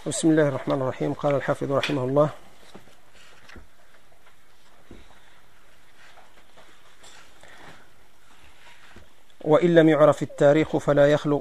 بسم الله الرحمن الرحيم. قال الحافظ رحمه الله: وإن لم يعرف التاريخ فلا يخلو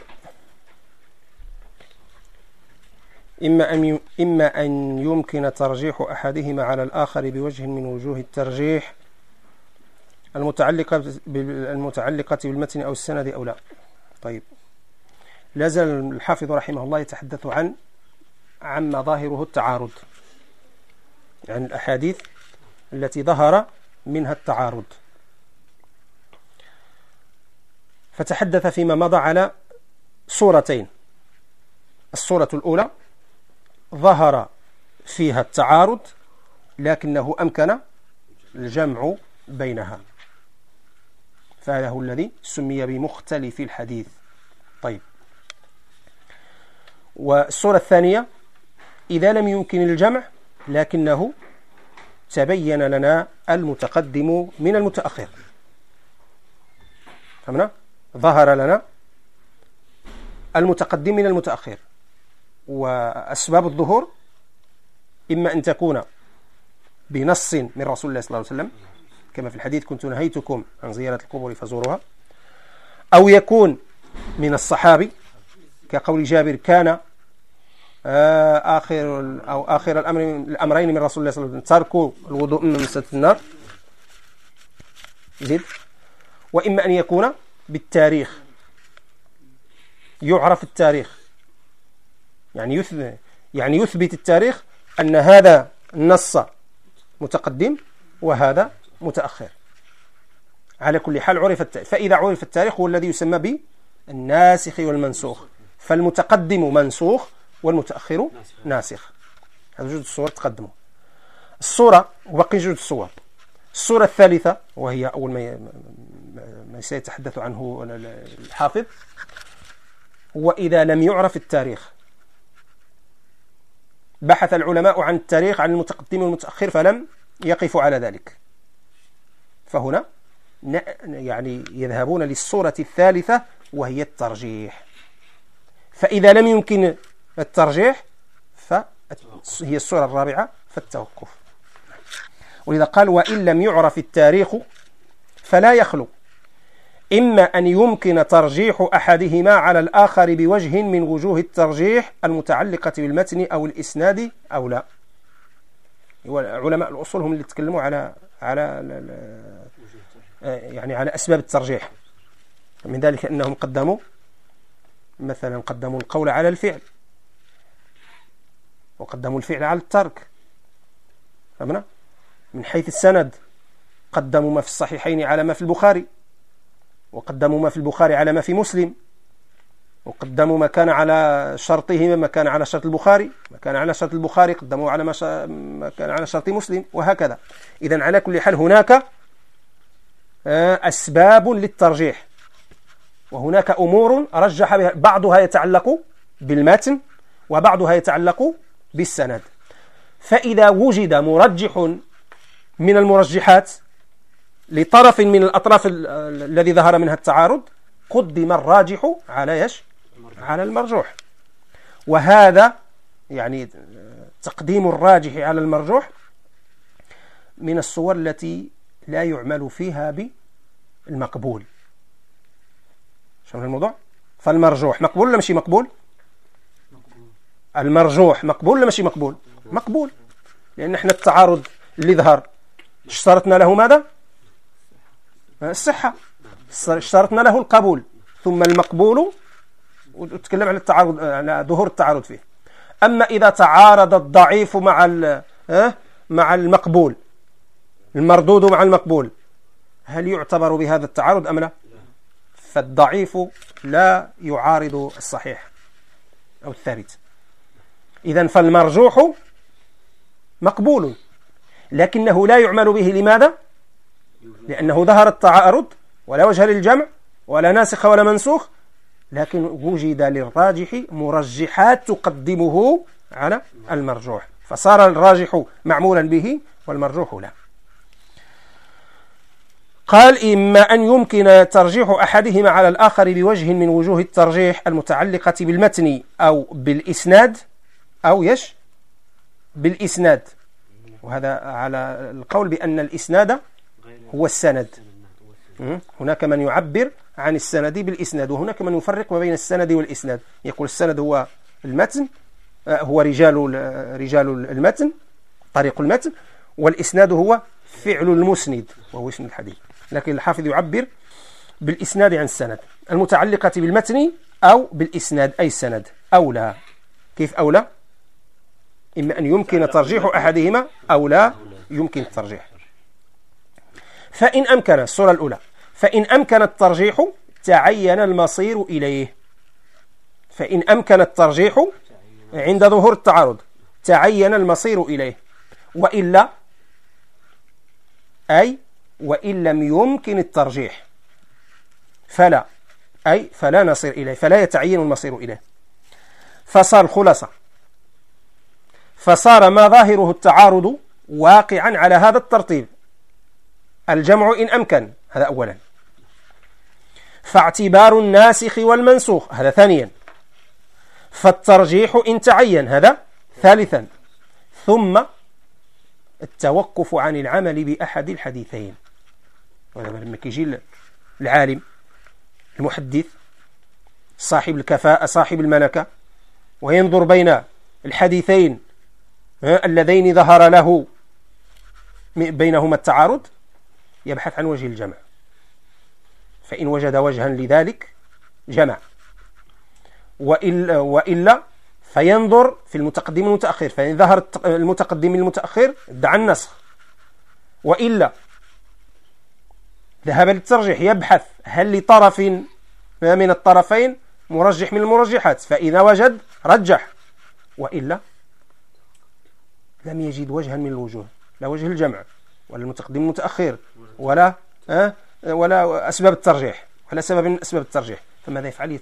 إما أن يمكن ترجيح أحدهما على الآخر بوجه من وجوه الترجيح المتعلقة بالمتن أو السند أو لا. طيب، لازال الحافظ رحمه الله يتحدث عما ظاهره التعارض، يعني الأحاديث التي ظهر منها التعارض. فتحدث فيما مضى على صورتين. الصورة الأولى ظهر فيها التعارض لكنه أمكن الجمع بينها، فهذا هو الذي سمي بمختلف الحديث. طيب، والصورة الثانية إذا لم يمكن الجمع لكنه تبين لنا المتقدم من المتأخر. فهمنا؟ ظهر لنا المتقدم من المتأخر، وأسباب الظهور إما أن تكون بنص من رسول الله صلى الله عليه وسلم كما في الحديث: كنت نهيتكم عن زيارة القبور فزوروها، أو يكون من الصحابي كقول جابر: كان آخر الأمرين من رسول الله صلى الله عليه وسلم ترك الوضوء من مسة النار. زيد. وإما أن يكون بالتاريخ، يعرف التاريخ، يعني يثبت التاريخ أن هذا النص متقدم وهذا متأخر. على كل حال عرف التاريخ، فإذا عرف التاريخ هو الذي يسمى بالناسخ والمنسوخ، فالمتقدم منسوخ والمتأخر ناسخ. هذا جزء الصور تقدمه. الصورة وبقي جزء الصور. الصورة الثالثة وهي أول ما سيتحدث عنه الحافظ، هو إذا لم يعرف التاريخ. بحث العلماء عن التاريخ عن المتقدم والمتأخر فلم يقفوا على ذلك، فهنا يعني يذهبون للصورة الثالثة وهي الترجيح. فإذا لم يمكن الترجيح فهي الصورة الرابعة، فالتوقف. ولذا قال: وإن لم يعرف التاريخ فلا يخلو إما أن يمكن ترجيح أحدهما على الآخر بوجه من وجوه الترجيح المتعلقة بالمتن أو الإسناد أو لا. علماء الأصول هم اللي تكلموا على أسباب الترجيح. من ذلك أنهم قدموا القول على الفعل، وقدموا الفعل على الترك. فهمنا؟ من حيث السند قدموا ما في الصحيحين على ما في البخاري، وقدموا ما في البخاري على ما في مسلم، وقدموا ما كان على شرطهما ما كان على شرط البخاري، ما كان على شرط البخاري قدموا على ما كان على شرط مسلم، وهكذا. إذن على كل حال هناك أسباب للترجيح، وهناك أمور رجح بها، بعضها يتعلق بالمتن وبعضها يتعلق بالسند. فإذا وجد مرجح من المرجحات لطرف من الأطراف الذي ظهر منها التعارض قدم الراجح على المرجوح. وهذا يعني تقديم الراجح على المرجوح من الصور التي لا يعمل فيها بالمقبول. شو الموضوع؟ فالمرجوح مقبول ولا ماشي مقبول؟ المرجوح مقبول ولا ماشي مقبول؟ مقبول، لأن احنا التعارض اللي ظهر اشترطنا له ماذا؟ الصحة. اشترطنا له القبول، ثم المقبول وتكلم على التعارض، على ظهور التعارض فيه. أما إذا تعارض الضعيف مع المقبول، المردود مع المقبول، هل يعتبر بهذا التعارض أم لا؟ فالضعيف لا يعارض الصحيح أو الثابت. إذن فالمرجوح مقبول لكنه لا يعمل به. لماذا؟ لأنه ظهر التعارض ولا وجه للجمع ولا ناسخ ولا منسوخ، لكن وجد للراجح مرجحات تقدمه على المرجوح، فصار الراجح معمولا به والمرجوح لا. قال: إما أن يمكن ترجيح أحدهما على الآخر بوجه من وجوه الترجيح المتعلقة بالمتن أو بالإسناد أو بالإسناد، وهذا على القول بأن الإسناد هو السند. هناك من يعبر عن السند بالإسناد، وهناك من يفرق ما بين السند والإسناد، يقول السند هو المتن، هو رجال المتن، طريق المتن، والإسناد هو فعل المسند وهو اسم الحديث. لكن الحافظ يعبر بالإسناد عن السند، المتعلقة بالمتن أو بالإسناد أي السند. أولى، كيف أولى؟ إما أن يمكن ترجيح أحدهما أو لا يمكن الترجيح. فإن أمكن، الصورة الأولى، فإن أمكن الترجيح تعين المصير إليه. فإن أمكن الترجيح عند ظهور التعارض تعين المصير إليه، وإلا أي وإن لم يمكن الترجيح فلا، أي فلا نصير إليه، فلا يتعين المصير إليه. فصار الخلاصة، فصار ما ظاهره التعارض واقعا على هذا الترتيب: الجمع إن أمكن، هذا أولا، فاعتبار الناسخ والمنسوخ، هذا ثانيا، فالترجيح إن تعين، هذا ثالثا، ثم التوقف عن العمل بأحد الحديثين. لما كيجي العالم المحدث صاحب الكفاءة صاحب الملكة وينظر بين الحديثين اللذين ظهر له بينهما التعارض، يبحث عن وجه الجمع، فإن وجد وجها لذلك جمع، وإلا فينظر في المتقدم والمتأخر، فإن ظهر المتقدم المتأخر ادعى النسخ، وإلا ذهب للترجيح، يبحث هل لطرف من الطرفين مرجح من المرجحات، فإذا وجد رجح، وإلا لم يجد وجها من الوجوه، لا وجه الجمع ولا المتقدم المتأخر ولا أسباب الترجيح ولا سبب من أسباب الترجيح، فماذا يفعل؟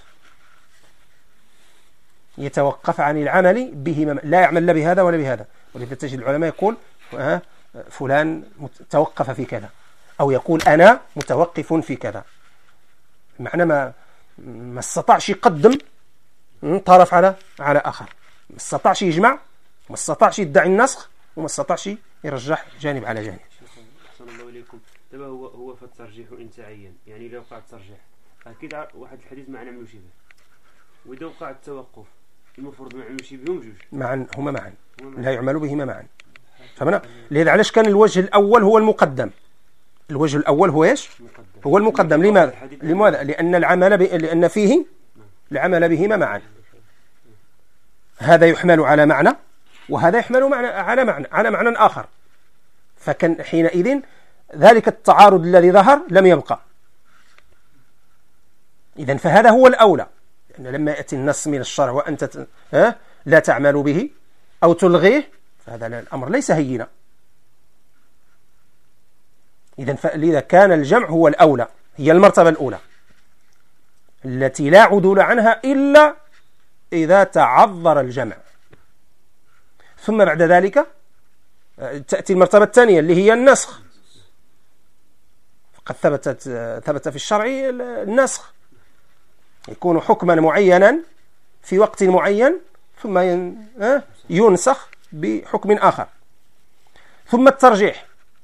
يتوقف عن العمل بهما، لا يعمل لا بهذا ولا بهذا. ولذا تجد العلماء يقول فلان توقف في كذا، أو يقول أنا متوقف في كذا، معنى ما استطاعش يقدم طرف على آخر، ما استطاعش يجمع، ما استطاعش يدعي النسخ، وما استطاعش يرجح جانب على جانب. أحسن الله إليكم. دابا هو في الترجيح إن تعين، يعني إذا وقع الترجيح أكيد واحد الحديث ما نعملوش به، وإذا وقع التوقف المفروض ما نعملوش بهم جوج معا، هما معا، لا يعمل بهما معا. فهمنا؟ لذا علاش كان الوجه الأول هو المقدم، الوجه الأول هو إيش؟ هو المقدم. لماذا؟ لأن فيه العمل بهما معا، هذا يحمل على معنى وهذا يحمل على معنى آخر، فكان حينئذ ذلك التعارض الذي ظهر لم يبقى. إذن فهذا هو الأولى، لأن لما يأتي النص من الشرع وأنت لا تعمل به أو تلغيه، فهذا الأمر ليس هينا. إذا كان الجمع هو الأولى، هي المرتبة الأولى التي لا عدول عنها إلا إذا تعذر الجمع. ثم بعد ذلك تأتي المرتبة الثانية اللي هي النسخ، فقد ثبت في الشرع النسخ، يكون حكما معينا في وقت معين ثم ينسخ بحكم آخر. ثم الترجيح،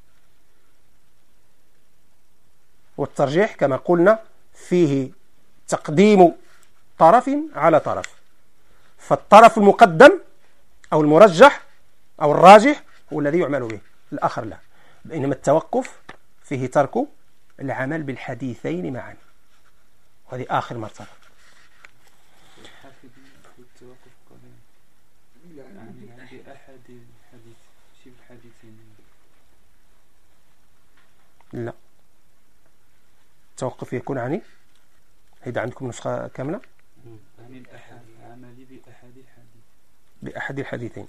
والترجيح كما قلنا فيه تقديم طرف على طرف، فالطرف المقدم أو المرجح أو الراجح هو الذي يعمل به، الآخر لا. بينما التوقف فيه ترك العمل بالحديثين معا، وهذه آخر مرتبة. لا، التوقف يكون عني، هيدا عندكم نسخة كاملة بأحد الحديثين.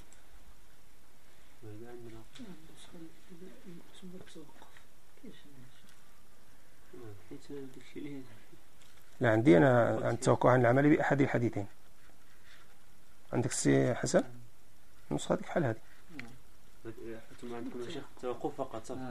لا، عندي أنا عن التوقف عن العمل بأحد الحديثين. عندك السي حسن النسخة هذيك حال هذه. ثم عندكم يا شيخ التوقف فقط صافي.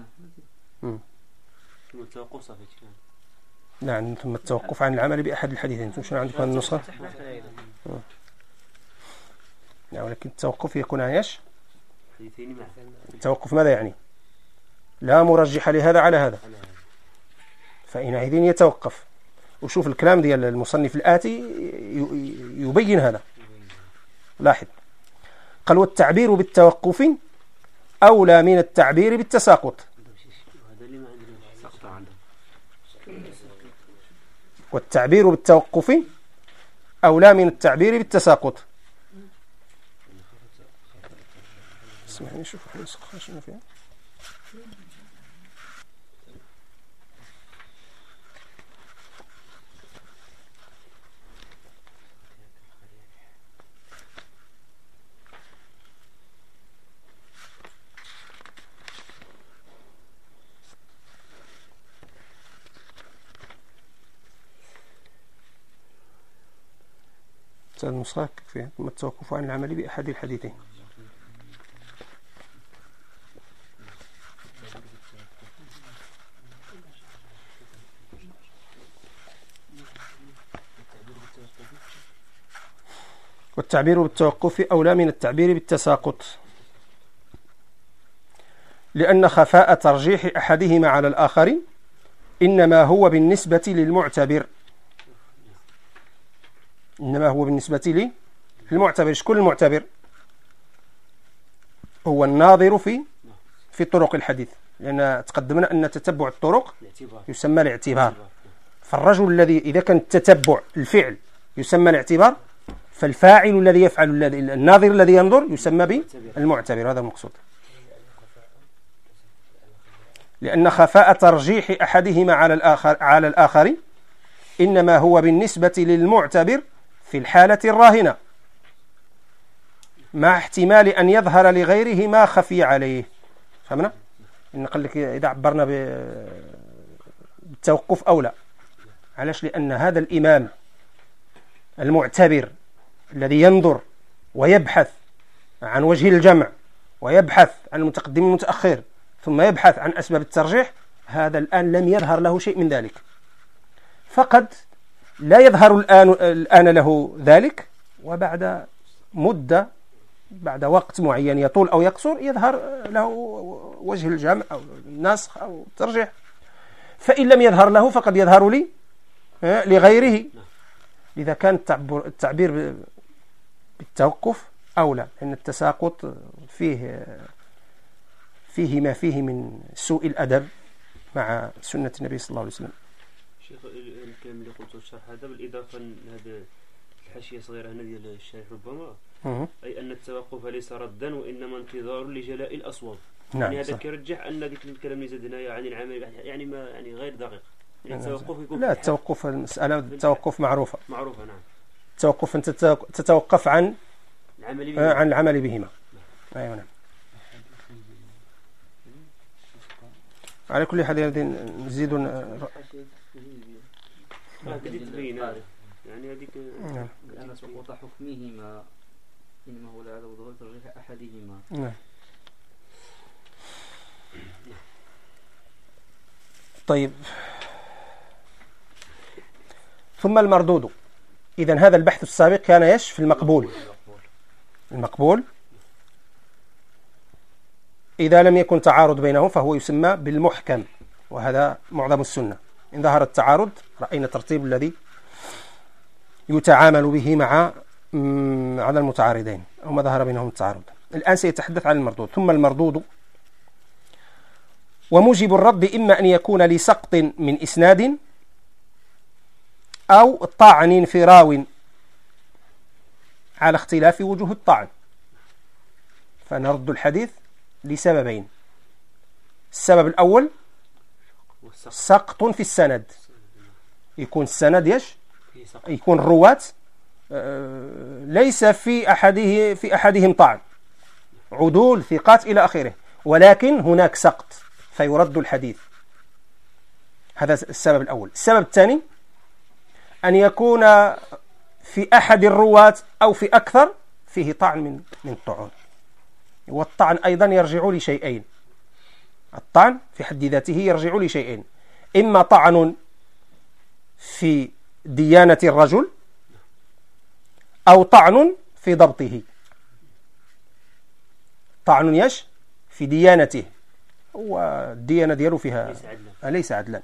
ثم التوقف صافي. نعم، ثم التوقف عن العمل بأحد الحديثين. ثم شنو عندكم النسخة؟ يعني ولكن التوقف يكون عن ايش؟ حديثين معا. التوقف ماذا يعني؟ لا مرجح لهذا على هذا، فإنئذ يتوقف. وشوف الكلام ديال المصنف الآتي يبين هذا. لاحظ، قال والتعبير بالتوقف أولى من التعبير بالتساقط. والتعبير بالتوقف أولى من التعبير بالتساقط. اسمعني شوف نسخة شنو فيها. النسخة فيها ثم التوقف عن العمل بأحد الحديثين. والتعبير بالتوقف أولى من التعبير بالتساقط، لأن خفاء ترجيح أحدهما على الآخر إنما هو بالنسبة للمعتبر. إنما هو بالنسبة للمعتبر. شكون المعتبر؟ هو الناظر في طرق الحديث، لأن تقدمنا أن تتبع الطرق يسمى الاعتبار. فالرجل الذي إذا كان التتبع الفعل يسمى الاعتبار، فالفاعل الذي يفعل الناظر الذي ينظر يسمى بالمعتبر. هذا المقصود. لأن خفاء ترجيح أحدهما على الآخر إنما هو بالنسبة للمعتبر في الحالة الراهنة، مع احتمال أن يظهر لغيره ما خفي عليه. فهمنا؟ إن قال لك إذا عبرنا بالتوقف أولى. علاش؟ لأن هذا الإمام المعتبر الذي ينظر ويبحث عن وجه الجمع ويبحث عن المتقدم والمتأخر ثم يبحث عن أسباب الترجيح، هذا الآن لم يظهر له شيء من ذلك، فقد لا يظهر الآن له ذلك، وبعد مدة، بعد وقت معين يطول أو يقصر، يظهر له وجه الجمع أو النسخ أو الترجيح. فإن لم يظهر له فقد يظهر لغيره. لذا كان التعبير بالتوقف أولى، لأن التساقط فيه ما فيه من سوء الأدب مع سنة النبي صلى الله عليه وسلم. شيخ الكلام اللي قلته الشرح هذا بالإضافة لهذا الحاشية صغيرة هنا ديال الشارح ربما، أي أن التوقف ليس ردا وإنما انتظار لجلاء الأصوات. نعم، يعني هذا كيرجح أن ذيك الكلام اللي زدناه عن العمل يعني ما يعني غير دقيق. يعني التوقف يكون لا، التوقف المسألة التوقف معروفة. نعم. التوقف أنت تتوقف عن العمل بهما. أيوة نعم. على كل حال نزيد يعني هذيك لأن سقوط حكمهما إنما هو على وضوء ترجيح أحدهما. نعم. طيب، ثم المردود. إذن هذا البحث السابق كان في المقبول. المقبول إذا لم يكن تعارض بينهم فهو يسمى بالمحكم، وهذا معظم السنة. إن ظهر التعارض رأينا الترتيب الذي يتعامل به مع على المتعارضين أو ما ظهر بينهم التعارض. الآن سيتحدث عن المردود. ثم المردود وموجب الرد إما أن يكون لسقط من إسناد أو طعن في راو على اختلاف وجوه الطعن، فنرد الحديث لسببين. السبب الأول سقط في السند، يكون السند يكون الرواة ليس في أحدهم طعن، عدول ثقات إلى آخره، ولكن هناك سقط فيرد الحديث. هذا السبب الأول. السبب الثاني أن يكون في أحد الرواة أو في أكثر فيه طعن من الطعون. والطعن أيضا يرجع لشيئين. الطعن في حد ذاته يرجع لشيئين: إما طعن في ديانة الرجل، أو طعن في ضبطه. طعن يش في ديانته، والديانة ديالو فيها ليس عدلا،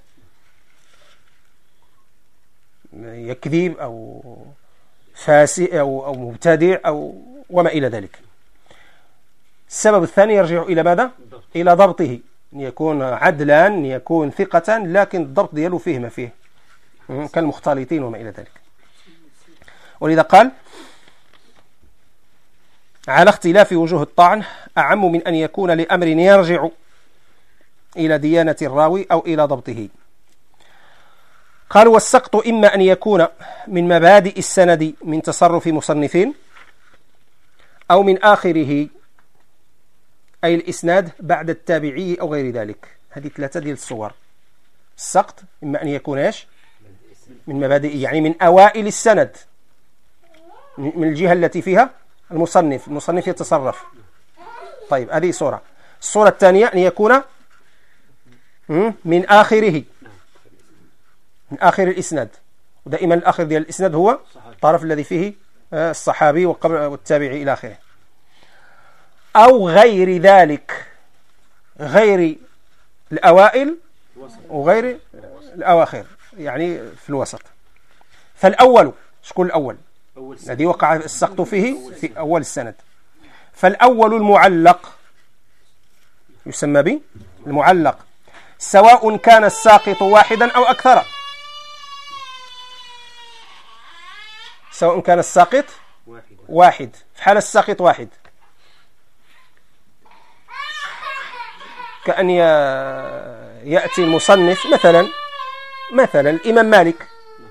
يكذب أو فاسق أو مبتدع أو وما إلى ذلك. السبب الثاني يرجع إلى ماذا؟ إلى ضبطه، أن يكون عدلا، أن يكون ثقة، لكن الضبط ديالو فيه ما فيه كالمختلطين وما إلى ذلك. ولذا قال على اختلاف وجوه الطعن أعم من أن يكون لأمر يرجع إلى ديانة الراوي أو إلى ضبطه. قال والسقط إما أن يكون من مبادئ السند من تصرف مصنفين، أو من آخره أي الإسناد بعد التابعي أو غير ذلك. هذه ثلاثة ديال الصور. السقط إما أن يكون إيش؟ من مبادئ، يعني من أوائل السند، من الجهة التي فيها المصنف يتصرف. طيب هذه صورة. الصورة الثانية أن يكون من آخره، من آخر الإسناد، ودائما الآخر ديال الإسناد هو الطرف الذي فيه الصحابي والتابعي إلى آخره. أو غير ذلك، غير الأوائل وغير الأواخر، يعني في الوسط. فالأول، شكون الأول؟ الذي وقع السقط فيه في أول السند. فالأول المعلق، يسمى به المعلق، سواء كان الساقط واحدا أو أكثر. سواء كان الساقط واحد، في حال الساقط واحد، كأن يأتي المصنف مثلا الإمام مالك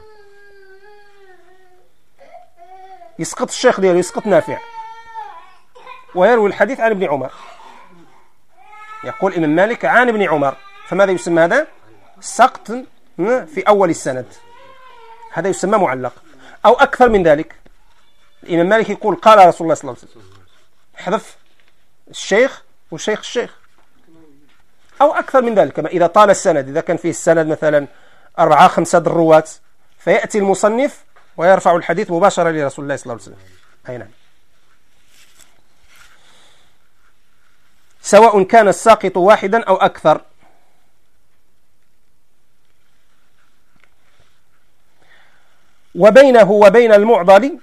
يسقط الشيخ دياله، يسقط نافع، ويروي الحديث عن ابن عمر. يقول الإمام مالك عن ابن عمر، فماذا يسمى هذا؟ سقط في أول السند، هذا يسمى معلق. أو أكثر من ذلك، الإمام مالك يقول قال رسول الله صلى الله عليه وسلم، حذف الشيخ وشيخ الشيخ. أو أكثر من ذلك، كما إذا طال السند، إذا كان فيه السند مثلا 4-5 الرواة، فيأتي المصنف ويرفع الحديث مباشرة لرسول الله صلى الله عليه وسلم. أي نعم. سواء كان الساقط واحدا أو أكثر. وبينه وبين المعضل،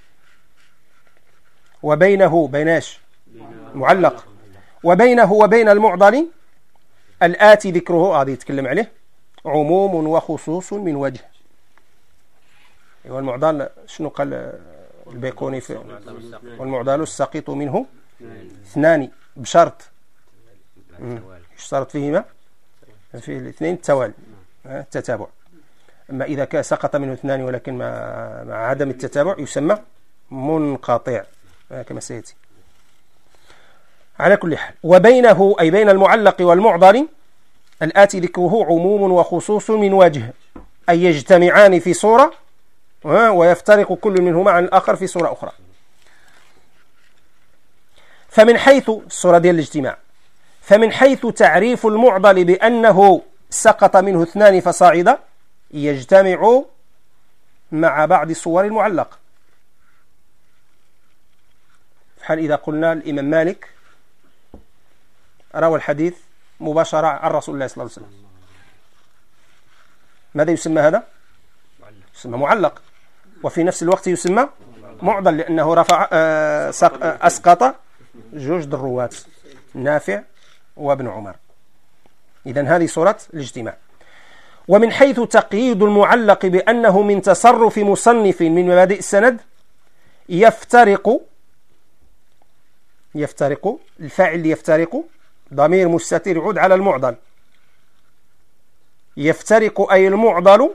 وبينه بيناش معلق، وبينه وبين المعضل الآتي ذكره، هذا يتكلم عليه، عموم وخصوص من وجه. والمعضل شنو قال البيقوني في والمعضل الساقط منه اثنان بشرط، يشترط فيهما في الاثنين التتابع. أما إذا كان سقط منه اثنان ولكن مع عدم التتابع يسمى منقطع كما سيأتي. على كل حال، وبينه أي بين المعلق والمعضل الآتي ذكره عموم وخصوص من وجه، أي يجتمعان في صورة ويفترق كل منهما عن الآخر في صورة أخرى. فمن حيث الصورة ديال الاجتماع، فمن حيث تعريف المعضل بأنه سقط منه اثنان فصاعدا، يجتمع مع بعض صور المعلق. حال إذا قلنا الإمام مالك روى الحديث مباشرة عن رسول الله صلى الله عليه وسلم، ماذا يسمى هذا؟ يسمى معلق. وفي نفس الوقت يسمى معضل، لأنه رفع أسقط جوج الرواة، نافع وابن عمر. إذن هذه صورة الاجتماع. ومن حيث تقييد المعلق بأنه من تصرف مصنف من مبادئ السند، يفترق الفاعل يفترق ضمير مستتر يعود على المعضل. يفترق أي المعضل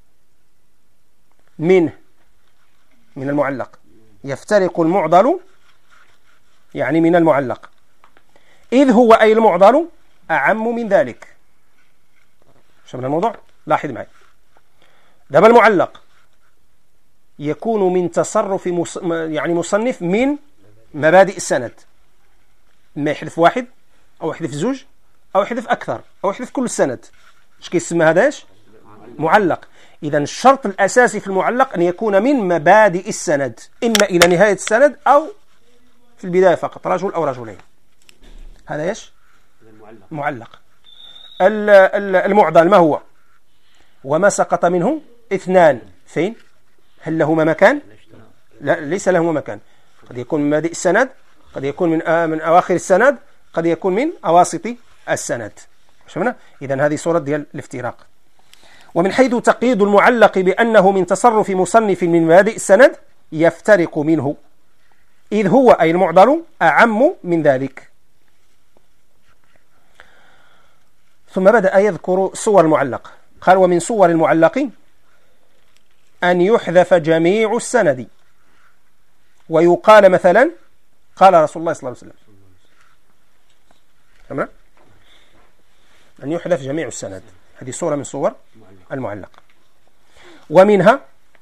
من المعلق، يفترق المعضل يعني من المعلق، إذ هو أي المعضل أعم من ذلك. شفنا الموضوع؟ لاحظ معي. دابا المعلق يكون من تصرف يعني مصنف من مبادئ السند، ما يحذف واحد أو يحذف زوج أو يحذف أكثر أو يحذف كل السند. اش كيسمى هذاش؟ معلق. إذن الشرط الأساسي في المعلق أن يكون من مبادئ السند، إما إلى نهاية السند أو في البداية فقط، رجل أو رجلين. هذا إيش؟ المعلق. معلق. المعضل ما هو؟ وما سقط منه اثنان. فين؟ هل لهما مكان؟ لا، ليس لهما مكان. قد يكون من مبادئ السند، قد يكون من أواخر السند، قد يكون من أواسط السند. شفنا؟ إذن هذه صورة ديال الافتراق. ومن حيث تقييد المعلق بأنه من تصرف مصنف من مبادئ السند يفترق منه، إذ هو أي المعضل أعم من ذلك. ثم بدأ يذكر صور المعلق. قال: ومن صور المعلق أن يحذف جميع السند، ويقال مثلا قال رسول الله صلى الله عليه وسلم. تمام؟ أن يحذف جميع السند، هذه صورة من صور المعلق. ومنها،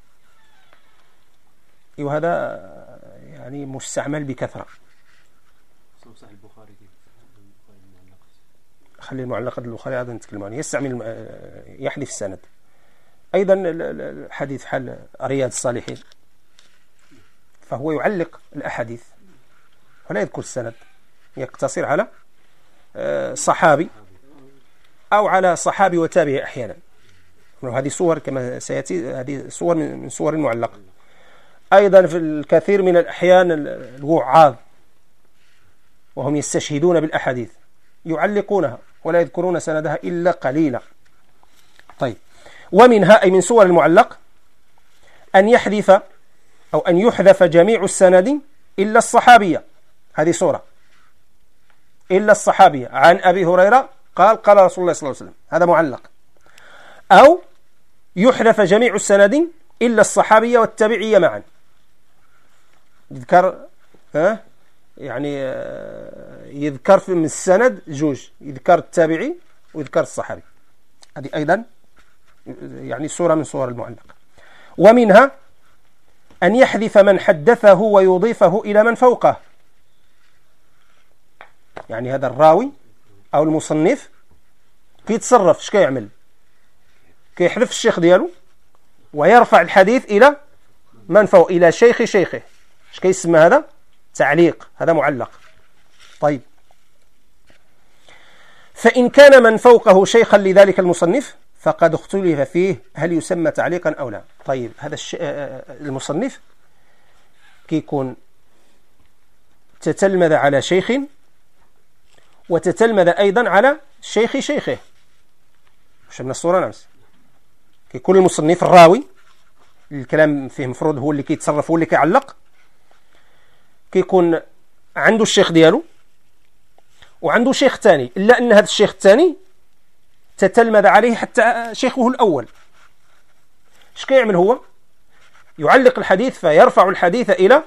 وهذا يعني مستعمل بكثرة، خلي المعلقات البخاري هذا نتكلم عنه، يستعمل يحذف السند. أيضا الحديث حال رياض الصالحين، فهو يعلق الأحاديث ولا يذكر السند، يقتصر على صحابي أو على صحابي وتابعي أحيانا. وهذه صور كما سيأتي، هذه صور من صور المعلقة. أيضا في الكثير من الأحيان الوعاظ وهم يستشهدون بالأحاديث يعلقونها ولا يذكرون سندها إلا قليلا. طيب، ومنها أي من صور المعلق أن يحذف أو أن يحذف جميع السند إلا الصحابية، هذه صورة، إلا الصحابية عن أبي هريرة قال قال رسول الله صلى الله عليه وسلم، هذا معلق. أو يحذف جميع السند إلا الصحابية والتابعية معا، يذكر يعني يذكر من السند جوج، يذكر التابعي ويذكر الصحابي، هذه أيضا يعني صورة من صور المعلق. ومنها أن يحذف من حدثه ويضيفه إلى من فوقه، يعني هذا الراوي أو المصنف كيتصرف، اش كيعمل؟ كيحذف الشيخ ديالو ويرفع الحديث إلى من فوق، إلى شيخ شيخه، اش كيسمى هذا؟ تعليق، هذا معلق. طيب، فإن كان من فوقه شيخا لذلك المصنف فقد اختلف فيه هل يسمى تعليقا أو لا. طيب، هذا المصنف كيكون تتلمذ على شيخ وتتلمذ أيضا على شيخ شيخه، مش من الصورة نفس. كيكون المصنف الراوي الكلام فيه مفروض هو اللي كيتصرف، هو اللي كيعلق، كيكون عنده الشيخ ديالو وعنده شيخ ثاني، إلا أن هذا الشيخ الثاني تتلمذ عليه حتى شيخه الأول. ايش كيعمل هو؟ يعلق الحديث فيرفع الحديث إلى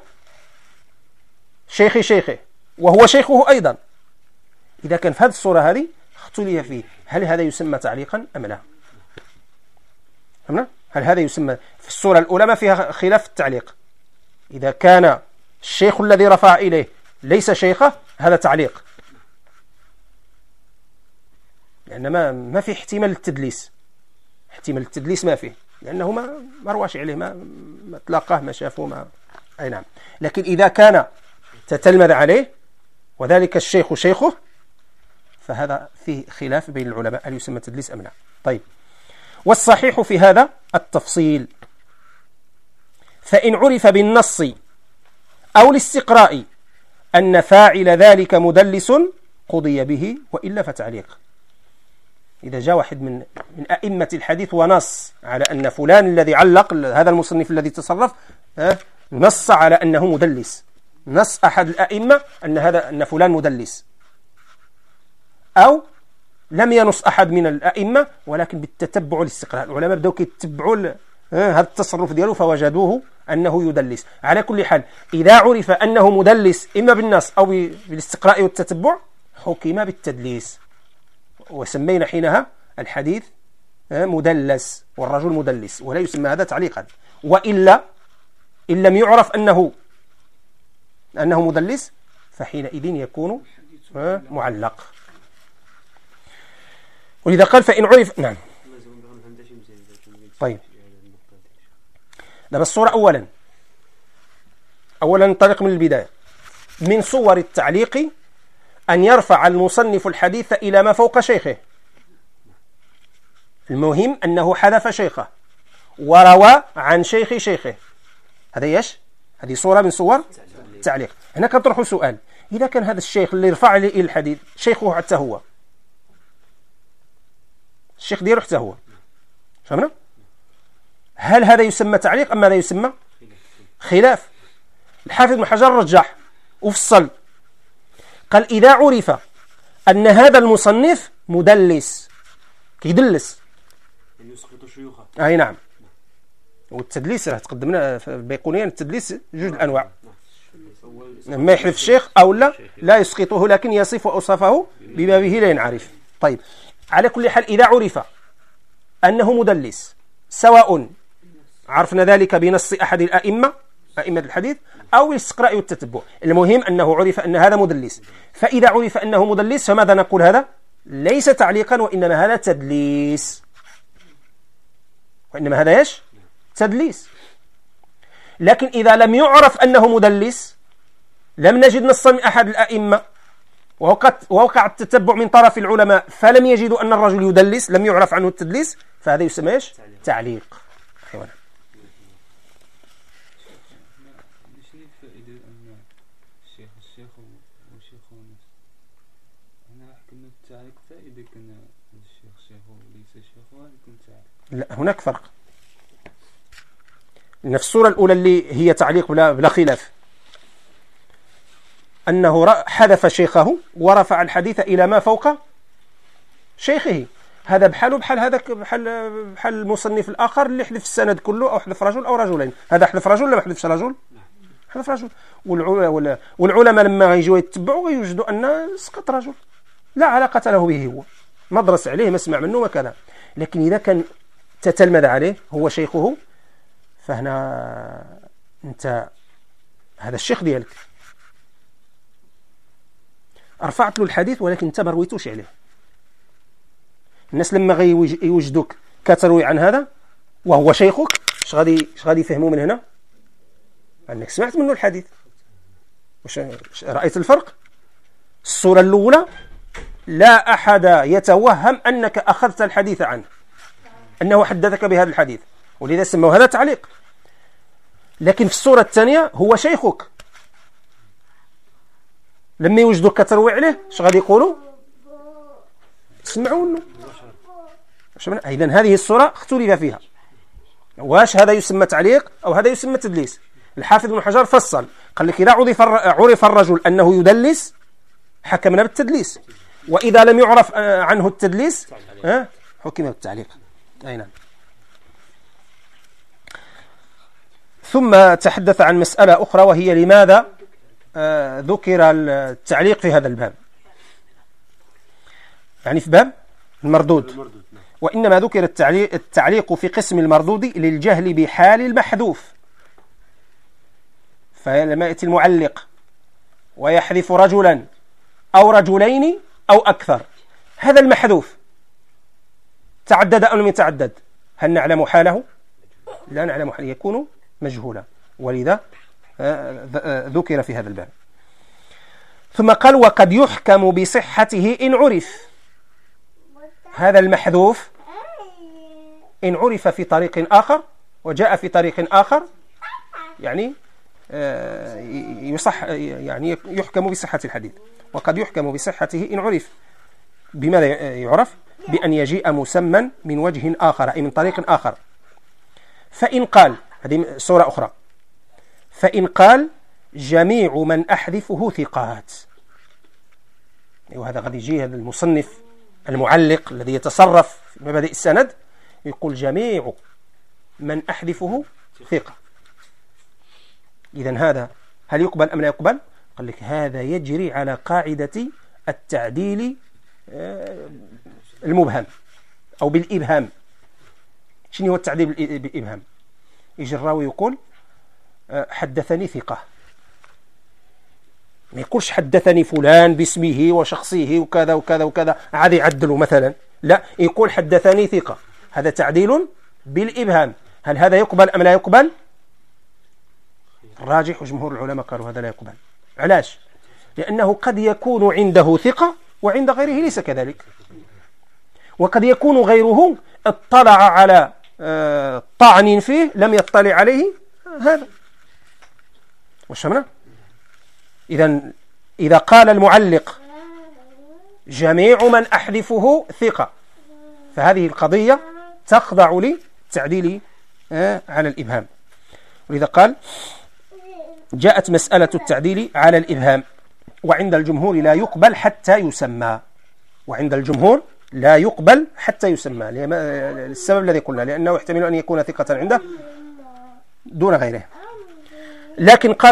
شيخ شيخه وهو شيخه أيضا. إذا كان في هذه الصورة هذه اختلف فيه هل هذا يسمى تعليقا أم لا. فهمنا؟ هل هذا يسمى؟ في الصورة الأولى ما فيها خلاف التعليق، إذا كان الشيخ الذي رفع إليه ليس شيخه هذا تعليق، لأن ما في احتمال التدليس، احتمال التدليس ما فيه، لأنه ما رواش عليه، ما تلاقاه، ما شافه، ما أي نعم. لكن إذا كان تتلمذ عليه وذلك الشيخ شيخه فهذا فيه خلاف بين العلماء هل يسمى تدليس أم لا. طيب، والصحيح في هذا التفصيل، فإن عرف بالنص أو الاستقراء أن فاعل ذلك مدلس قضي به، وإلا فتعليق. إذا جاء واحد من أئمة الحديث ونص على أن فلان الذي علق، هذا المصنف الذي تصرف نص على أنه مدلس، نص أحد الأئمة أن فلان مدلس، أو لم ينص أحد من الأئمة ولكن بالتتبع والاستقراء، العلماء بدأوا يتبعوا هذا التصرف دياله فوجدوه أنه يدلس. على كل حال إذا عرف أنه مدلس إما بالنص أو بالاستقراء والتتبع حكم بالتدليس، وسمينا حينها الحديث مدلس والرجل مدلس، ولا يسمى هذا تعليقا. وإلا إن لم يعرف أنه مدلس فحينئذ يكون معلق. ولذا قال فإن عرف. نعم. طيب، بس الصورة أولا ننطلق من البداية. من صور التعليق أن يرفع المصنف الحديث إلى ما فوق شيخه. المهم أنه حذف شيخه وروى عن شيخ شيخه. هذا ايش؟ هذه صورة من صور التعليق. هنا كنطرح سؤال: إذا كان هذا الشيخ اللي رفع لي الحديث شيخه حتى هو، الشيخ ديالو حتى هو، فهمنا؟ هل هذا يسمى تعليق أم هذا يسمى خلاف؟ الحافظ بن حجر رجح وفصل، قال: إذا عرف أن هذا المصنف مدلس، كيدلس، يسقط شيوخه. أي نعم. والتدليس راه تقدمنا في البيقونية، التدليس جوج الأنواع: ما يحذف الشيخ أو لا يسقطه لكن يصف أوصافه بما به لا ينعرف. طيب، على كل حال إذا عرف أنه مدلس، سواء عرفنا ذلك بنص أحد أئمة الحديث أو الاستقراء والتتبع، المهم أنه عرف أن هذا مدلس. فإذا عرف أنه مدلس فماذا نقول؟ هذا ليس تعليقا، وإنما هذا تدليس. وإنما هذا إيش؟ تدليس. لكن إذا لم يعرف أنه مدلس، لم نجد نصا من أحد الأئمة، ووقع التتبع من طرف العلماء فلم يجدوا أن الرجل يدلس، لم يعرف عنه التدليس، فهذا يسمى إيش؟ تعليق. أيوة. لا، هناك فرق. إن في الصورة الأولى اللي هي تعليق بلا خلاف، أنه حذف شيخه ورفع الحديث إلى ما فوق شيخه، هذا بحاله بحال هذاك، بحال المصنف الآخر اللي حذف السند كله، أو حذف رجل أو رجلين. هذا حذف رجل ولا ما حذفش رجل؟ حذف رجل. والعلماء لما يجوا يتبعوا يوجدوا أن سقط رجل لا علاقة له به، هو ما درس عليه، ما سمع منه وكذا. لكن إذا كان تتلمذ عليه هو شيخه، فهنا أنت هذا الشيخ ديالك، رفعت له الحديث ولكن أنت ما رويتوش عليه. الناس لما يوجدوك كتروي عن هذا وهو شيخك، اش غادي يفهموا من هنا؟ أنك سمعت منه الحديث. واش رأيت الفرق؟ الصورة الأولى لا أحد يتوهم أنك أخذت الحديث عنه، أنه حدثك بهذا الحديث، ولذا سموا هذا تعليق. لكن في الصورة الثانية هو شيخك، لما يوجدوك كتروي عليه اش غادي يقولوا؟ تسمعوا منه. إذن هذه الصورة اختلف فيها، واش هذا يسمى تعليق أو هذا يسمى تدليس؟ الحافظ بن حجر فصل، قال لك: إذا عرف الرجل أنه يدلس حكمنا بالتدليس، وإذا لم يعرف عنه التدليس حكم بالتعليق. أي نعم. ثم تحدث عن مسألة أخرى، وهي لماذا ذكر التعليق في هذا الباب، يعني في باب المردود. وإنما ذكر التعليق في قسم المردود للجهل بحال المحذوف. فلما يأتي المعلق ويحذف رجلا أو رجلين أو أكثر، هذا المحذوف تعدد أو لم يتعدد؟ هل نعلم حاله؟ لا نعلم حاله، يكون مجهولا، ولذا ذكر في هذا الباب. ثم قال: وقد يحكم بصحته إن عرف. هذا المحذوف إن عرف في طريق آخر وجاء في طريق آخر، يعني يصح، يعني يحكم بصحة الحديث. وقد يحكم بصحته إن عرف. بماذا يعرف؟ بأن يجيء مسمى من وجه آخر، أي من طريق آخر. فإن قال، هذه صورة أخرى، فإن قال: جميع من أحذفه ثقات، وهذا قد يجي هذا المصنف المعلق الذي يتصرف في مبادئ السند يقول: جميع من أحذفه ثقة. إذن هذا هل يقبل أم لا يقبل؟ قال لك: هذا يجري على قاعدة التعديل المبهم أو بالإبهام. شنو هو التعديل بالإبهام؟ يجي الراوي يقول: حدثني ثقة، ما يقولش حدثني فلان باسمه وشخصه وكذا وكذا وكذا عاد يعدله مثلا، لا، يقول حدثني ثقة. هذا تعديل بالإبهام. هل هذا يقبل أم لا يقبل؟ الراجح وجمهور العلماء قالوا هذا لا يقبل. علاش؟ لأنه قد يكون عنده ثقة وعند غيره ليس كذلك، وقد يكون غيره اطلع على طعن فيه لم يطلع عليه هذا. وشمنا إذا قال المعلق جميع من أحذفه ثقة فهذه القضية تخضع للتعديل على الإبهام. ولذا قال جاءت مسألة التعديل على الإبهام وعند الجمهور لا يقبل حتى يسمى، وعند الجمهور لا يقبل حتى يسمى للسبب الذي قلنا، لأنه يحتمل أن يكون ثقة عنده دون غيره. لكن قال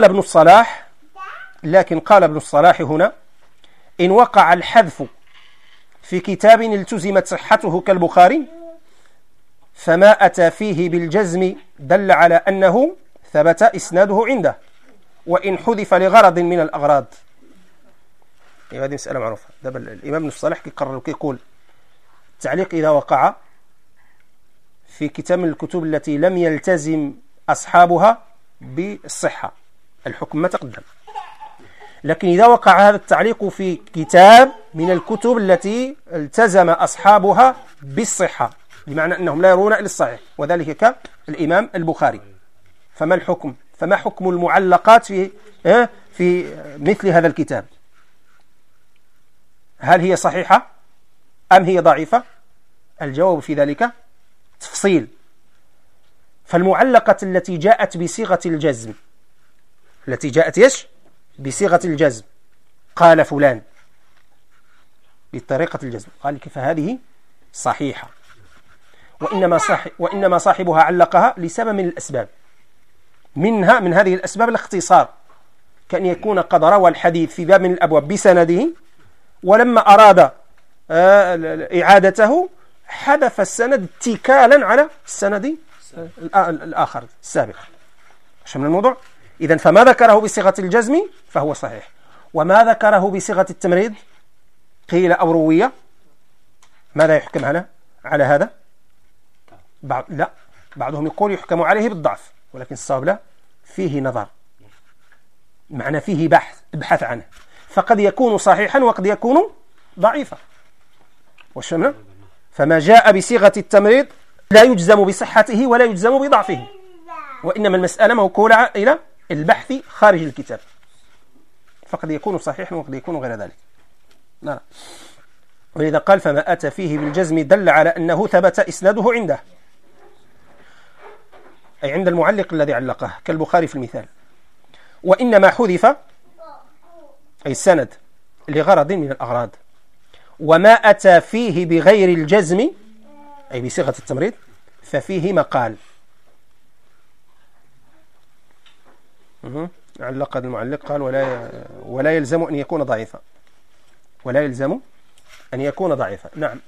ابن الصلاح هنا إن وقع الحذف في كتاب التزمت صحته كالبخاري فما أتى فيه بالجزم دل على أنه ثبت إسناده عنده وإن حذف لغرض من الأغراض. هذه مسألة معروفة. دابا الإمام ابن الصلاح كيقول التعليق إذا وقع في كتاب من الكتب التي لم يلتزم أصحابها بالصحة الحكم ما تقدم، لكن إذا وقع هذا التعليق في كتاب من الكتب التي التزم أصحابها بالصحة بمعنى أنهم لا يرون إلى الصحيح وذلك كالإمام البخاري، فما الحكم؟ فما حكم المعلقات في مثل هذا الكتاب؟ هل هي صحيحة أم هي ضعيفة؟ الجواب في ذلك تفصيل. فالمعلقة التي جاءت بصيغة الجزم بصيغة الجزم قال فلان بطريقة الجزم قال لك فهذه صحيحة، وإنما صاحبها علقها لسبب من الأسباب، من هذه الأسباب الاختصار، كأن يكون قد روى الحديث في باب من الأبواب بسنده ولما أراد إعادته حذف السند اتكالا على السند الآخر السابق. شو من الموضوع؟ إذن فما ذكره بصيغة الجزم فهو صحيح، وما ذكره بصيغة التمريض قيل أو روية ماذا يحكم على هذا؟ لا، بعضهم يقول يحكم عليه بالضعف، ولكن الصواب لا، فيه نظر، معنى فيه ابحث عنه، فقد يكون صحيحا وقد يكون ضعيفا. وشمنا فما جاء بصيغة التمريض لا يجزم بصحته ولا يجزم بضعفه، وإنما المسألة موكولة إلى البحث خارج الكتاب، فقد يكون صحيحا وقد يكون غير ذلك. نعم. ولذا قال فما أتى فيه بالجزم دل على أنه ثبت إسناده عنده، أي عند المعلق الذي علقه كالبخاري في المثال. وإنما حذف أي السند لغرض من الأغراض، وما أتى فيه بغير الجزم أي بصيغة التمريض ففيه مقال. علق المعلق قال ولا يلزم أن يكون ضعيفا، ولا يلزم أن يكون ضعيفا. نعم،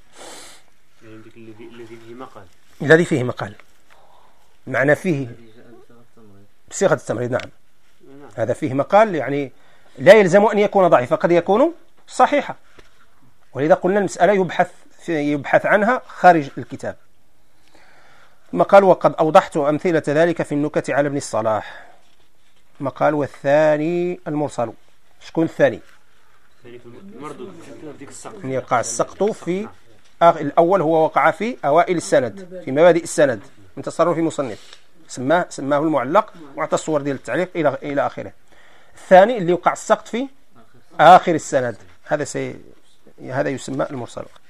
الذي فيه مقال معنى فيه بصيغة التمريض. نعم، هذا فيه مقال يعني لا يلزم أن يكون ضعيفا، قد يكون صحيحا، ولذا قلنا المسألة يبحث عنها خارج الكتاب. ثم قال وقد أوضحت أمثلة ذلك في النكت على ابن الصلاح. ثم قال والثاني المرسل. شكون الثاني؟ أن يقع السقط في الأول هو وقع في أوائل السند في مبادئ السند من تصرف مصنف سماه المعلق وأعطى الصور ديال التعليق إلى آخره. الثاني اللي يوقع السقط في آخر السند هذا يسمى المرسل.